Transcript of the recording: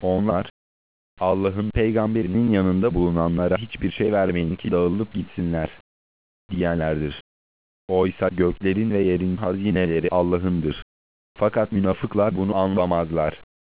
Onlar, Allah'ın peygamberinin yanında bulunanlara hiçbir şey vermeyin ki dağılıp gitsinler, diyenlerdir. Oysa göklerin ve yerin hazineleri Allah'ındır. Fakat münafıklar bunu anlamazlar.